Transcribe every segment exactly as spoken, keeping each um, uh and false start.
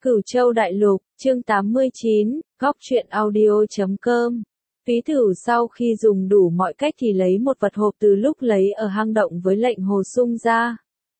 Cửu Châu Đại Lục, chương tám mươi chín, góc truyện audio chấm com. Phí Thử sau khi dùng đủ mọi cách thì lấy một vật hộp từ lúc lấy ở hang động với lệnh hồ sung ra.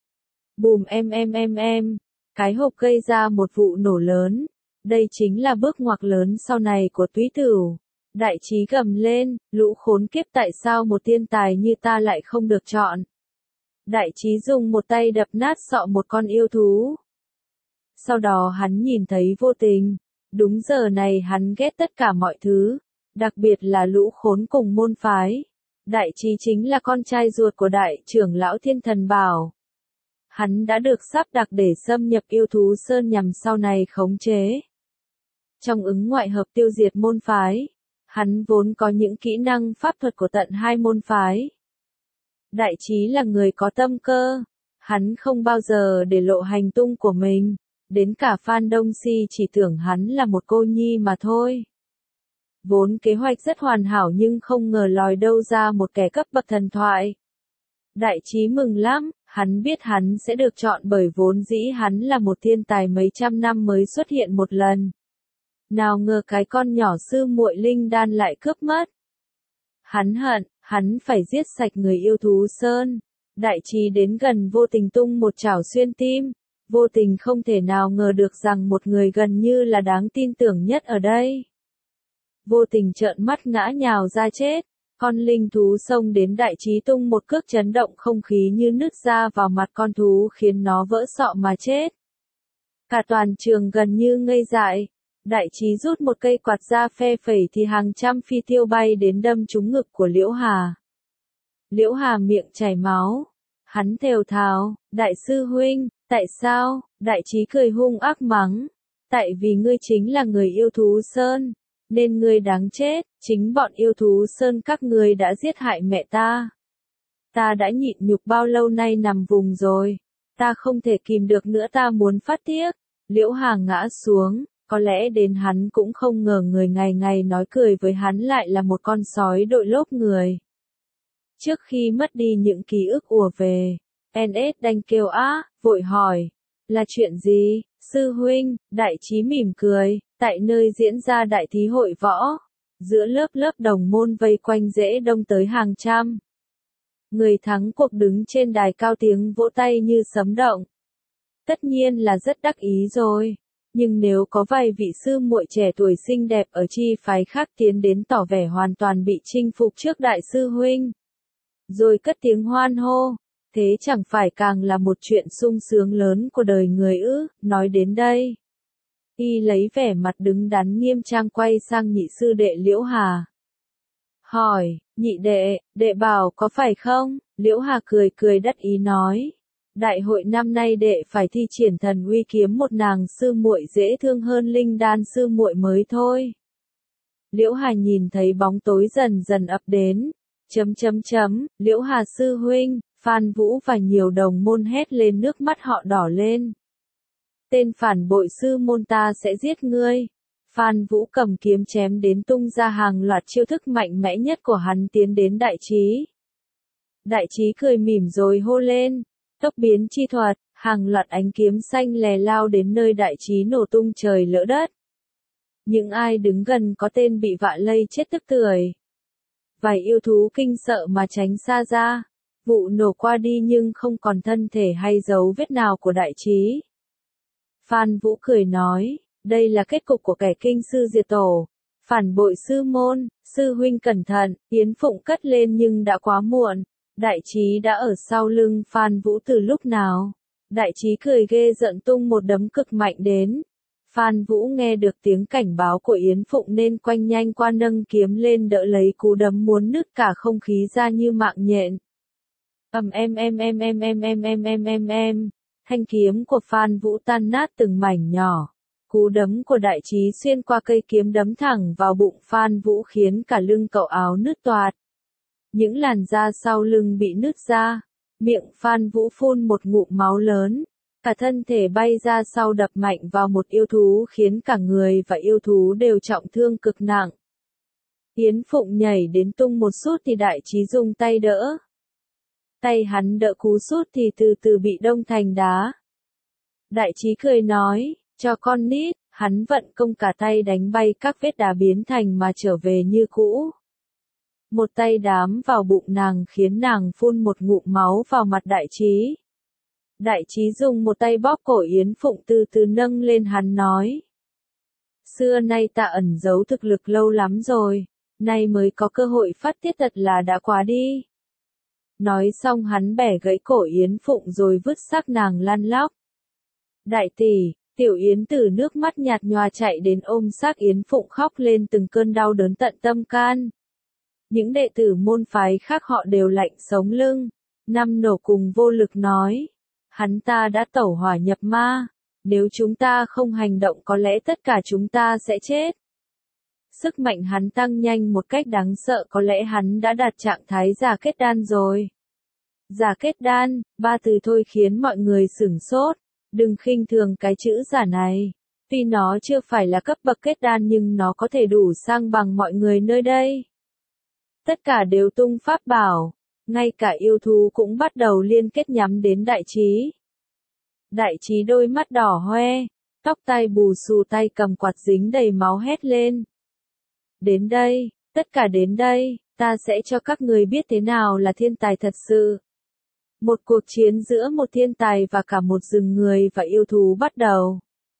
Bùm em em em em, cái hộp gây ra một vụ nổ lớn. Đây chính là bước ngoặt lớn sau này của Túy Tửu. Đại trí gầm lên, lũ khốn kiếp, tại sao một thiên tài như ta lại không được chọn. Đại trí dùng một tay đập nát sọ một con yêu thú. Sau đó hắn nhìn thấy Vô Tình. Đúng giờ này hắn ghét tất cả mọi thứ, đặc biệt là lũ khốn cùng môn phái. Đại trí chính là con trai ruột của đại trưởng lão Thiên Thần Bảo. Hắn đã được sắp đặt để xâm nhập yêu thú sơn nhằm sau này khống chế. Trong ứng ngoại hợp tiêu diệt môn phái, hắn vốn có những kỹ năng pháp thuật của tận hai môn phái. Đại trí là người có tâm cơ, hắn không bao giờ để lộ hành tung của mình. Đến cả Phan Đông Si chỉ tưởng hắn là một cô nhi mà thôi. Vốn kế hoạch rất hoàn hảo nhưng không ngờ lòi đâu ra một kẻ cấp bậc thần thoại. Đại trí mừng lắm, hắn biết hắn sẽ được chọn bởi vốn dĩ hắn là một thiên tài mấy trăm năm mới xuất hiện một lần. Nào ngờ cái con nhỏ sư muội linh đan lại cướp mất. Hắn hận, hắn phải giết sạch người yêu thú sơn. Đại trí đến gần Vô Tình tung một chảo xuyên tim. Vô Tình không thể nào ngờ được rằng một người gần như là đáng tin tưởng nhất ở đây. Vô Tình trợn mắt ngã nhào ra chết. Con linh thú xông đến đại trí tung một cước chấn động không khí như nứt ra vào mặt con thú khiến nó vỡ sọ mà chết. Cả toàn trường gần như ngây dại. Đại trí rút một cây quạt ra phe phẩy thì hàng trăm phi tiêu bay đến đâm trúng ngực của Liễu Hà. Liễu Hà miệng chảy máu. Hắn thều thào, đại sư huynh, tại sao? Đại trí cười hung ác mắng. Tại vì ngươi chính là người yêu thú sơn, nên ngươi đáng chết, chính bọn yêu thú sơn các ngươi đã giết hại mẹ ta. Ta đã nhịn nhục bao lâu nay nằm vùng rồi, ta không thể kìm được nữa, ta muốn phát tiết. Liễu Hà ngã xuống, có lẽ đến hắn cũng không ngờ người ngày ngày nói cười với hắn lại là một con sói đội lốt người. Trước khi mất đi những ký ức ùa về, en ét đanh kêu á, vội hỏi, là chuyện gì, sư huynh? Đại trí mỉm cười, tại nơi diễn ra đại thí hội võ, giữa lớp lớp đồng môn vây quanh dễ đông tới hàng trăm. Người thắng cuộc đứng trên đài cao tiếng vỗ tay như sấm động. Tất nhiên là rất đắc ý rồi, nhưng nếu có vài vị sư muội trẻ tuổi xinh đẹp ở chi phái khác tiến đến tỏ vẻ hoàn toàn bị chinh phục trước đại sư huynh, rồi cất tiếng hoan hô, thế chẳng phải càng là một chuyện sung sướng lớn của đời người ư? Nói đến đây, y lấy vẻ mặt đứng đắn nghiêm trang quay sang nhị sư đệ Liễu Hà. Hỏi, nhị đệ, đệ bảo có phải không? Liễu Hà cười cười đắc ý nói, đại hội năm nay đệ phải thi triển thần uy kiếm một nàng sư muội dễ thương hơn linh đan sư muội mới thôi. Liễu Hà nhìn thấy bóng tối dần dần ập đến. Chấm chấm chấm, Liễu Hà sư huynh, Phan Vũ và nhiều đồng môn hét lên, nước mắt họ đỏ lên. Tên phản bội sư môn, ta sẽ giết ngươi. Phan Vũ cầm kiếm chém đến, tung ra hàng loạt chiêu thức mạnh mẽ nhất của hắn tiến đến đại trí. Đại trí cười mỉm rồi hô lên, tốc biến chi thuật, hàng loạt ánh kiếm xanh lè lao đến nơi đại trí nổ tung trời lỡ đất. Những ai đứng gần có tên bị vạ lây chết tức tưởi. Vài yêu thú kinh sợ mà tránh xa ra. Vụ nổ qua đi nhưng không còn thân thể hay dấu vết nào của đại trí. Phan Vũ cười nói, đây là kết cục của kẻ kinh sư diệt tổ, phản bội sư môn, sư huynh cẩn thận. Yến Phụng cất lên nhưng đã quá muộn. Đại trí đã ở sau lưng Phan Vũ từ lúc nào. Đại trí cười ghê giận tung một đấm cực mạnh đến. Phan Vũ nghe được tiếng cảnh báo của Yến Phụng nên quanh nhanh qua nâng kiếm lên đỡ lấy cú đấm muốn nứt cả không khí ra như mạng nhện. Ầm em em em em em em em em em em, thanh kiếm của Phan Vũ tan nát từng mảnh nhỏ. Cú đấm của đại trí xuyên qua cây kiếm đấm thẳng vào bụng Phan Vũ khiến cả lưng cậu áo nứt toạc. Những làn da sau lưng bị nứt ra, miệng Phan Vũ phun một ngụm máu lớn. Cả thân thể bay ra sau đập mạnh vào một yêu thú khiến cả người và yêu thú đều trọng thương cực nặng. Yến Phụng nhảy đến tung một sút thì đại trí dùng tay đỡ. Tay hắn đỡ cú sút thì từ từ bị đông thành đá. Đại trí cười nói, Cho con nít, hắn vận công cả tay đánh bay các vết đá biến thành mà trở về như cũ. Một tay đám vào bụng nàng khiến nàng phun một ngụm máu vào mặt Đại Trí. Đại Trí dùng một tay bóp cổ Yến Phụng từ từ nâng lên, hắn nói. Xưa nay ta ẩn giấu thực lực lâu lắm rồi, nay mới có cơ hội phát tiết, thật là đã quá đi. Nói xong hắn bẻ gãy cổ Yến Phụng rồi vứt xác nàng lăn lóc. Đại tỷ, Tiểu Yến Tử nước mắt nhạt nhòa chạy đến ôm xác Yến Phụng khóc lên từng cơn đau đớn tận tâm can. Những đệ tử môn phái khác họ đều lạnh sống lưng. Năm Nổ cùng Vô Lực nói, hắn ta đã tẩu hỏa nhập ma, nếu chúng ta không hành động có lẽ tất cả chúng ta sẽ chết. Sức mạnh hắn tăng nhanh một cách đáng sợ, có lẽ hắn đã đạt trạng thái giả kết đan rồi. Giả kết đan, ba từ thôi khiến mọi người sửng sốt, đừng khinh thường cái chữ giả này. Tuy nó chưa phải là cấp bậc kết đan nhưng nó có thể đủ sang bằng mọi người nơi đây. Tất cả đều tung pháp bảo, ngay cả yêu thú cũng bắt đầu liên kết nhắm đến Đại Trí. Đại Trí đôi mắt đỏ hoe, tóc tai bù xù, tay cầm quạt dính đầy máu hét lên. Đến đây, tất cả đến đây, ta sẽ cho các người biết thế nào là thiên tài thật sự. Một cuộc chiến giữa một thiên tài và cả một rừng người và yêu thú bắt đầu.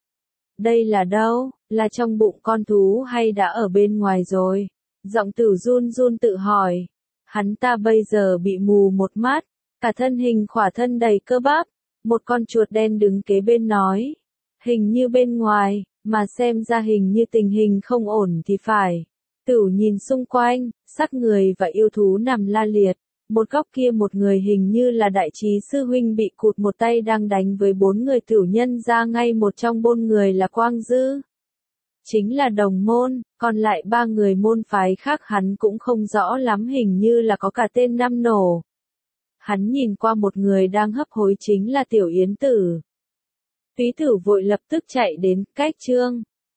Đây là đâu, là trong bụng con thú hay đã ở bên ngoài rồi? Giọng Tử run run tự hỏi. Hắn ta bây giờ bị mù một mắt, cả thân hình khỏa thân đầy cơ bắp. Một con chuột đen đứng kế bên nói. Hình như bên ngoài, mà xem ra hình như tình hình không ổn thì phải. Tử nhìn xung quanh, xác người và yêu thú nằm la liệt. Một góc kia một người hình như là Đại Trí sư huynh bị cụt một tay đang đánh với bốn người Tử nhân ra ngay một trong bốn người là Quang Dư. Chính là đồng môn, còn lại ba người môn phái khác hắn cũng không rõ lắm, hình như là có cả tên Năm Nổ. Hắn nhìn qua một người đang hấp hối chính là Tiểu Yến Tử. Túy Tử vội lập tức chạy đến, cách chương.